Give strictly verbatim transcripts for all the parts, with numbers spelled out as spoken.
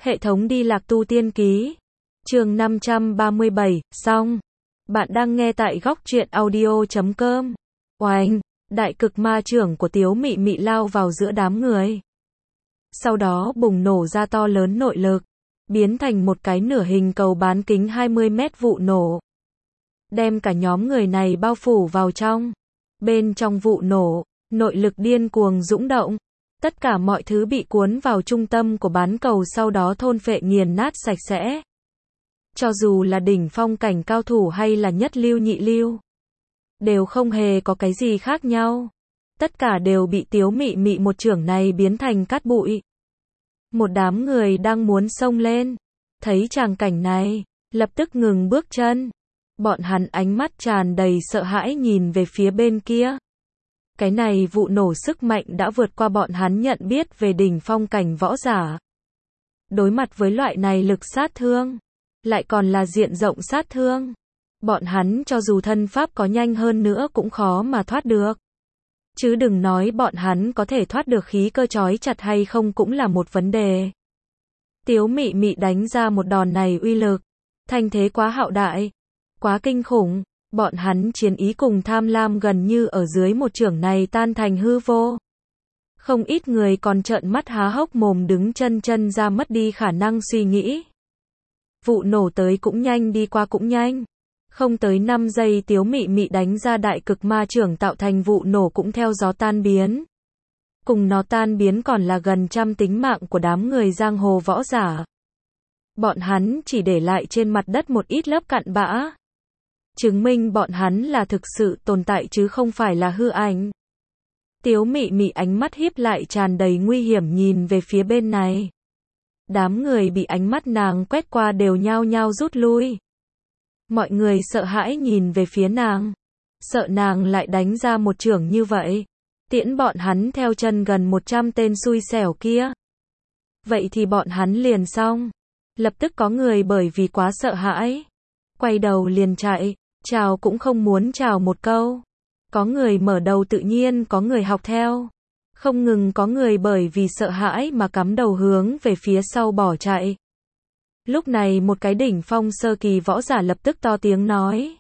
Hệ thống đi lạc tu tiên ký. Chương năm trăm ba mươi bảy, xong. Bạn đang nghe tại góc truyện audio chấm com. Oanh, đại cực ma trưởng của Tiếu Mị Mị lao vào giữa đám người. Sau đó bùng nổ ra to lớn nội lực, biến thành một cái nửa hình cầu bán kính hai mươi mét vụ nổ. Đem cả nhóm người này bao phủ vào trong. Bên trong vụ nổ, nội lực điên cuồng dũng động. Tất cả mọi thứ bị cuốn vào trung tâm của bán cầu sau đó thôn phệ nghiền nát sạch sẽ. Cho dù là đỉnh phong cảnh cao thủ hay là nhất lưu nhị lưu, đều không hề có cái gì khác nhau. Tất cả đều bị Tiếu Mị Mị một chưởng này biến thành cát bụi. Một đám người đang muốn xông lên, thấy tràng cảnh này, lập tức ngừng bước chân. Bọn hắn ánh mắt tràn đầy sợ hãi nhìn về phía bên kia. Cái này vụ nổ sức mạnh đã vượt qua bọn hắn nhận biết về đỉnh phong cảnh võ giả. Đối mặt với loại này lực sát thương, lại còn là diện rộng sát thương. Bọn hắn cho dù thân pháp có nhanh hơn nữa cũng khó mà thoát được. Chứ đừng nói bọn hắn có thể thoát được khí cơ trói chặt hay không cũng là một vấn đề. Tiếu Mị Mị đánh ra một đòn này uy lực, thanh thế quá hạo đại, quá kinh khủng. Bọn hắn chiến ý cùng tham lam gần như ở dưới một chưởng này tan thành hư vô. Không ít người còn trợn mắt há hốc mồm đứng chân chân ra mất đi khả năng suy nghĩ. Vụ nổ tới cũng nhanh đi qua cũng nhanh. Không tới năm giây Tiếu Mị Mị đánh ra đại cực ma chưởng tạo thành vụ nổ cũng theo gió tan biến. Cùng nó tan biến còn là gần trăm tính mạng của đám người giang hồ võ giả. Bọn hắn chỉ để lại trên mặt đất một ít lớp cặn bã. Chứng minh bọn hắn là thực sự tồn tại chứ không phải là hư ảnh. Tiếu Mị Mị ánh mắt híp lại tràn đầy nguy hiểm nhìn về phía bên này. Đám người bị ánh mắt nàng quét qua đều nhao nhao rút lui. Mọi người sợ hãi nhìn về phía nàng. Sợ nàng lại đánh ra một chưởng như vậy. Tiễn bọn hắn theo chân gần một trăm tên xui xẻo kia. Vậy thì bọn hắn liền xong. Lập tức có người bởi vì quá sợ hãi, quay đầu liền chạy. Chào cũng không muốn chào một câu. Có người mở đầu tự nhiên có người học theo. Không ngừng có người bởi vì sợ hãi mà cắm đầu hướng về phía sau bỏ chạy. Lúc này một cái đỉnh phong sơ kỳ võ giả lập tức to tiếng nói.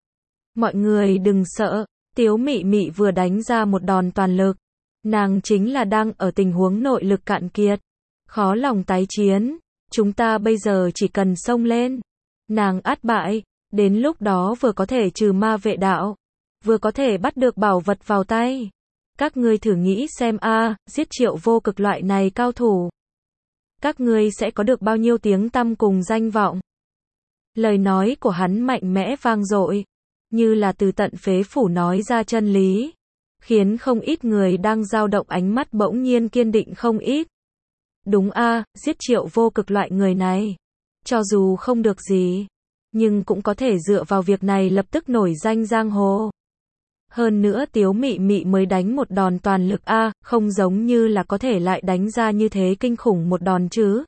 Mọi người đừng sợ, Tiếu Mị Mị vừa đánh ra một đòn toàn lực. Nàng chính là đang ở tình huống nội lực cạn kiệt. Khó lòng tái chiến, chúng ta bây giờ chỉ cần xông lên. Nàng át bại. Đến lúc đó vừa có thể trừ ma vệ đạo, vừa có thể bắt được bảo vật vào tay. Các ngươi thử nghĩ xem a, à, giết Triệu Vô Cực loại này cao thủ, các ngươi sẽ có được bao nhiêu tiếng tăm cùng danh vọng. Lời nói của hắn mạnh mẽ vang dội, như là từ tận phế phủ nói ra chân lý, khiến không ít người đang dao động ánh mắt bỗng nhiên kiên định không ít. Đúng a, à, giết Triệu Vô Cực loại người này, cho dù không được gì, nhưng cũng có thể dựa vào việc này lập tức nổi danh giang hồ. Hơn nữa Tiếu Mị Mị mới đánh một đòn toàn lực a, à, không giống như là có thể lại đánh ra như thế kinh khủng một đòn chứ.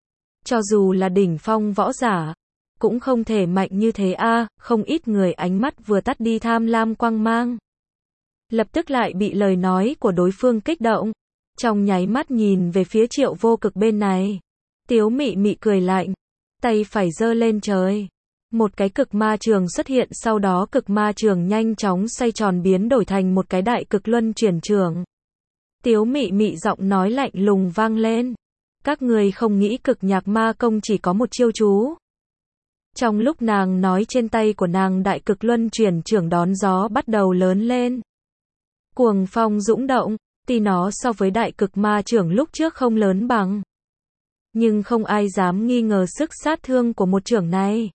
Cho dù là đỉnh phong võ giả, cũng không thể mạnh như thế a, à, không ít người ánh mắt vừa tắt đi tham lam quang mang. Lập tức lại bị lời nói của đối phương kích động, trong nháy mắt nhìn về phía Triệu Vô Cực bên này. Tiếu Mị Mị cười lạnh, tay phải giơ lên trời. Một cái cực ma trường xuất hiện, sau đó cực ma trường nhanh chóng xoay tròn biến đổi thành một cái đại cực luân chuyển trường. Tiếu Mị Mị giọng nói lạnh lùng vang lên. Các người không nghĩ cực nhạc ma công chỉ có một chiêu chú. Trong lúc nàng nói trên tay của nàng đại cực luân chuyển trường đón gió bắt đầu lớn lên. Cuồng phong dũng động, tuy nó so với đại cực ma trường lúc trước không lớn bằng. Nhưng không ai dám nghi ngờ sức sát thương của một chưởng này.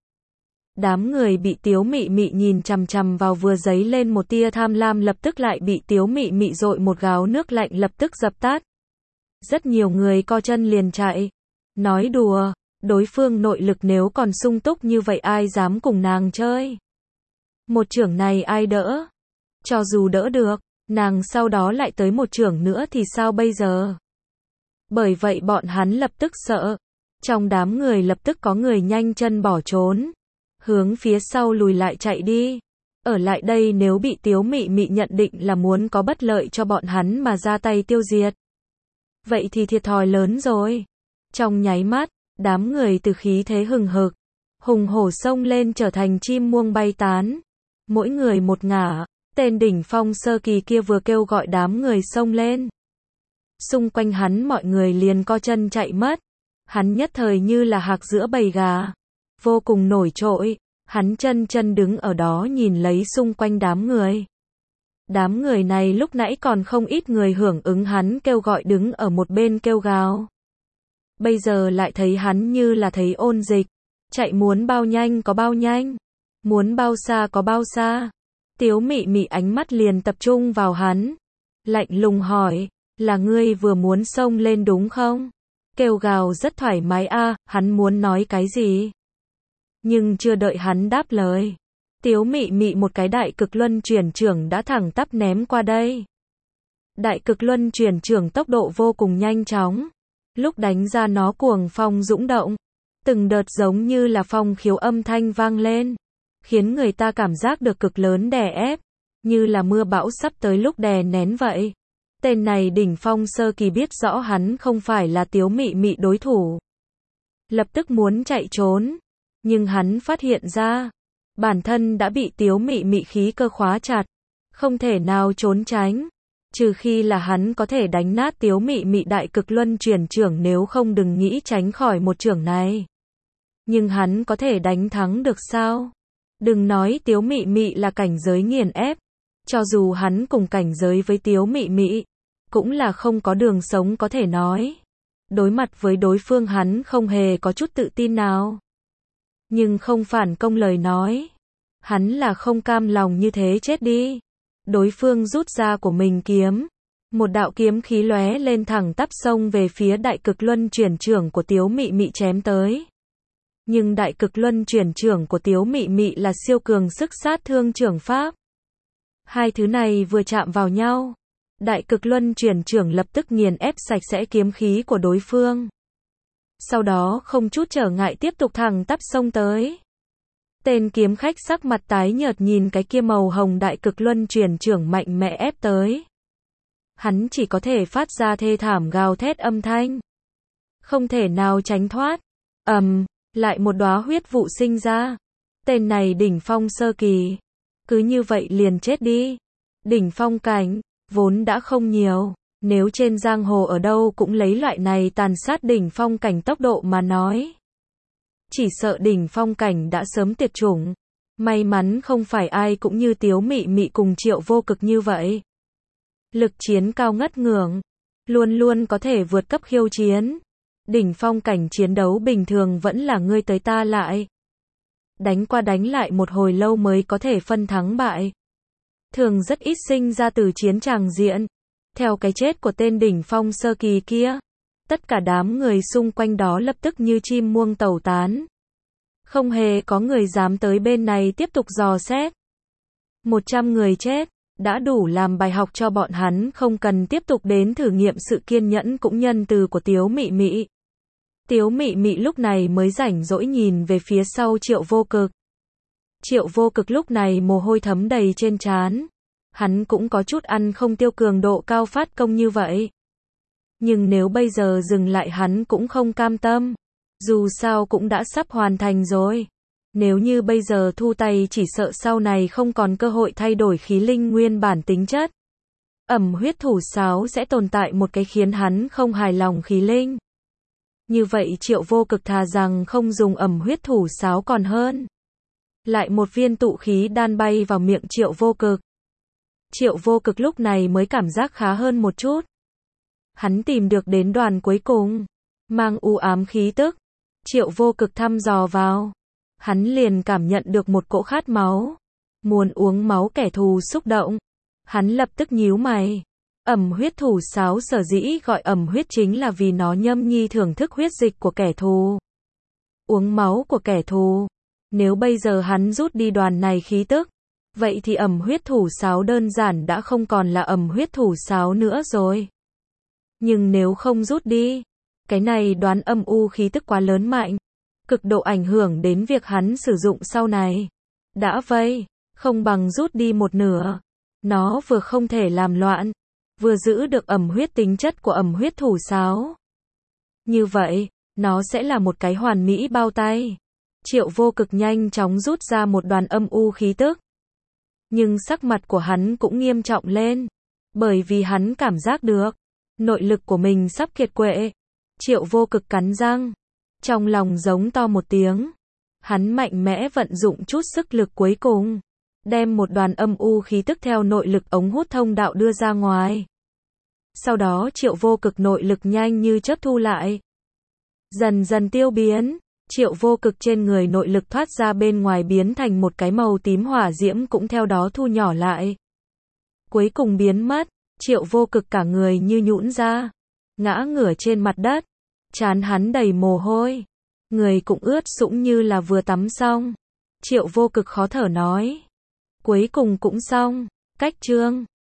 Đám người bị Tiếu Mị Mị nhìn chằm chằm vào vừa dấy lên một tia tham lam lập tức lại bị Tiếu Mị Mị dội một gáo nước lạnh lập tức dập tắt. Rất nhiều người co chân liền chạy. Nói đùa, đối phương nội lực nếu còn sung túc như vậy ai dám cùng nàng chơi. Một chưởng này ai đỡ? Cho dù đỡ được, nàng sau đó lại tới một chưởng nữa thì sao bây giờ? Bởi vậy bọn hắn lập tức sợ. Trong đám người lập tức có người nhanh chân bỏ trốn. Hướng phía sau lùi lại chạy đi. Ở lại đây nếu bị Tiếu Mị Mị nhận định là muốn có bất lợi cho bọn hắn mà ra tay tiêu diệt. Vậy thì thiệt thòi lớn rồi. Trong nháy mắt, Đám người từ khí thế hừng hực, hùng hổ xông lên trở thành chim muông bay tán. Mỗi người một ngả, tên đỉnh phong sơ kỳ kia vừa kêu gọi đám người xông lên. Xung quanh hắn mọi người liền co chân chạy mất. Hắn nhất thời như là hạc giữa bầy gà. Vô cùng nổi trội, hắn chân chân đứng ở đó nhìn lấy xung quanh đám người. Đám người này lúc nãy còn không ít người hưởng ứng hắn kêu gọi đứng ở một bên kêu gào. Bây giờ lại thấy hắn như là thấy ôn dịch. Chạy muốn bao nhanh có bao nhanh. Muốn bao xa có bao xa. Tiếu Mị Mị ánh mắt liền tập trung vào hắn. Lạnh lùng hỏi, là ngươi vừa muốn xông lên đúng không? Kêu gào rất thoải mái a, à, hắn muốn nói cái gì? Nhưng chưa đợi hắn đáp lời. Tiếu Mị Mị một cái đại cực luân chuyển trưởng đã thẳng tắp ném qua đây. Đại cực luân chuyển trưởng tốc độ vô cùng nhanh chóng. Lúc đánh ra nó cuồng phong dũng động. Từng đợt giống như là phong khiếu âm thanh vang lên. Khiến người ta cảm giác được cực lớn đè ép. Như là mưa bão sắp tới lúc đè nén vậy. Tên này đỉnh phong sơ kỳ biết rõ hắn không phải là Tiếu Mị Mị đối thủ. Lập tức muốn chạy trốn. Nhưng hắn phát hiện ra. Bản thân đã bị Tiếu Mị Mị khí cơ khóa chặt. Không thể nào trốn tránh. Trừ khi là hắn có thể đánh nát Tiếu Mị Mị đại cực luân chuyển trưởng, nếu không đừng nghĩ tránh khỏi một trưởng này. Nhưng hắn có thể đánh thắng được sao? Đừng nói Tiếu Mị Mị là cảnh giới nghiền ép. Cho dù hắn cùng cảnh giới với Tiếu Mị Mị, cũng là không có đường sống có thể nói. Đối mặt với đối phương hắn không hề có chút tự tin nào. Nhưng không phản công lời nói. Hắn là không cam lòng như thế chết đi. Đối phương rút ra của mình kiếm. Một đạo kiếm khí lóe lên thẳng tắp xông về phía đại cực luân chuyển trưởng của Tiếu Mị Mị chém tới. Nhưng đại cực luân chuyển trưởng của Tiếu Mị Mị là siêu cường sức sát thương trưởng pháp. Hai thứ này vừa chạm vào nhau. Đại cực luân chuyển trưởng lập tức nghiền ép sạch sẽ kiếm khí của đối phương. Sau đó không chút trở ngại tiếp tục thẳng tắp xông tới. Tên kiếm khách sắc mặt tái nhợt nhìn cái kia màu hồng đại cực luân chuyển trưởng mạnh mẽ ép tới. Hắn chỉ có thể phát ra thê thảm gào thét âm thanh. Không thể nào tránh thoát. Ầm, um, lại một đóa huyết vụ sinh ra. Tên này đỉnh phong sơ kỳ. Cứ như vậy liền chết đi. Đỉnh phong cảnh, vốn đã không nhiều. Nếu trên giang hồ ở đâu cũng lấy loại này tàn sát đỉnh phong cảnh tốc độ mà nói. Chỉ sợ đỉnh phong cảnh đã sớm tuyệt chủng. May mắn không phải ai cũng như Tiếu Mị Mị cùng Triệu Vô Cực như vậy. Lực chiến cao ngất ngưỡng. Luôn luôn có thể vượt cấp khiêu chiến. Đỉnh phong cảnh chiến đấu bình thường vẫn là ngươi tới ta lại. Đánh qua đánh lại một hồi lâu mới có thể phân thắng bại. Thường rất ít sinh ra từ chiến tràng diện. Theo cái chết của tên đỉnh phong sơ kỳ kia, tất cả đám người xung quanh đó lập tức như chim muông tẩu tán. Không hề có người dám tới bên này tiếp tục dò xét. Một trăm người chết, đã đủ làm bài học cho bọn hắn không cần tiếp tục đến thử nghiệm sự kiên nhẫn cũng nhân từ của Tiếu Mị Mị. Tiếu Mị Mị lúc này mới rảnh rỗi nhìn về phía sau Triệu Vô Cực. Triệu Vô Cực lúc này mồ hôi thấm đầy trên trán. Hắn cũng có chút ăn không tiêu cường độ cao phát công như vậy. Nhưng nếu bây giờ dừng lại hắn cũng không cam tâm. Dù sao cũng đã sắp hoàn thành rồi. Nếu như bây giờ thu tay chỉ sợ sau này không còn cơ hội thay đổi khí linh nguyên bản tính chất. Ẩm huyết thủ sáo sẽ tồn tại một cái khiến hắn không hài lòng khí linh. Như vậy Triệu Vô Cực thà rằng không dùng ẩm huyết thủ sáo còn hơn. Lại một viên tụ khí đan bay vào miệng Triệu Vô Cực. Triệu Vô Cực lúc này mới cảm giác khá hơn một chút. Hắn tìm được đến đoàn cuối cùng. Mang u ám khí tức. Triệu Vô Cực thăm dò vào. Hắn liền cảm nhận được một cỗ khát máu. Muốn uống máu kẻ thù xúc động. Hắn lập tức nhíu mày. Ẩm huyết thủ sáo sở dĩ gọi ẩm huyết chính là vì nó nhâm nhi thưởng thức huyết dịch của kẻ thù. Uống máu của kẻ thù. Nếu bây giờ hắn rút đi đoàn này khí tức, vậy thì ẩm huyết thủ sáo đơn giản đã không còn là ẩm huyết thủ sáo nữa rồi. Nhưng nếu không rút đi, cái này đoán âm u khí tức quá lớn mạnh, cực độ ảnh hưởng đến việc hắn sử dụng sau này. Đã vậy, không bằng rút đi một nửa. Nó vừa không thể làm loạn, vừa giữ được ẩm huyết tính chất của ẩm huyết thủ sáo. Như vậy, Nó sẽ là một cái hoàn mỹ bao tay. Triệu Vô Cực nhanh chóng rút ra một đoàn âm u khí tức. Nhưng sắc mặt của hắn cũng nghiêm trọng lên. Bởi vì hắn cảm giác được, nội lực của mình sắp kiệt quệ. Triệu Vô Cực cắn răng. Trong lòng giống to một tiếng. Hắn mạnh mẽ vận dụng chút sức lực cuối cùng. Đem một đoàn âm u khí tức theo nội lực ống hút thông đạo đưa ra ngoài. Sau đó Triệu Vô Cực nội lực nhanh như chớp thu lại. Dần dần tiêu biến. Triệu Vô Cực trên người nội lực thoát ra bên ngoài biến thành một cái màu tím hỏa diễm cũng theo đó thu nhỏ lại. Cuối cùng biến mất. Triệu Vô Cực cả người như nhũn ra. Ngã ngửa trên mặt đất. Trán hắn đầy mồ hôi. Người cũng ướt sũng như là vừa tắm xong. Triệu Vô Cực khó thở nói. Cuối cùng cũng xong. Cách chương.